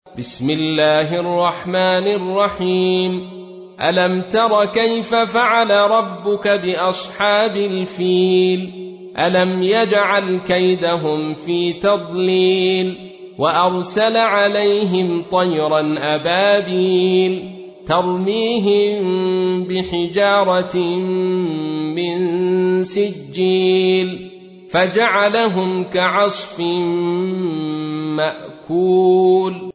بسم الله الرحمن الرحيم. ألم تر كيف فعل ربك بأصحاب الفيل؟ ألم يجعل كيدهم في تضليل وأرسل عليهم طيرا أبابيل ترميهم بحجارة من سجيل فجعلهم كعصف مأكول.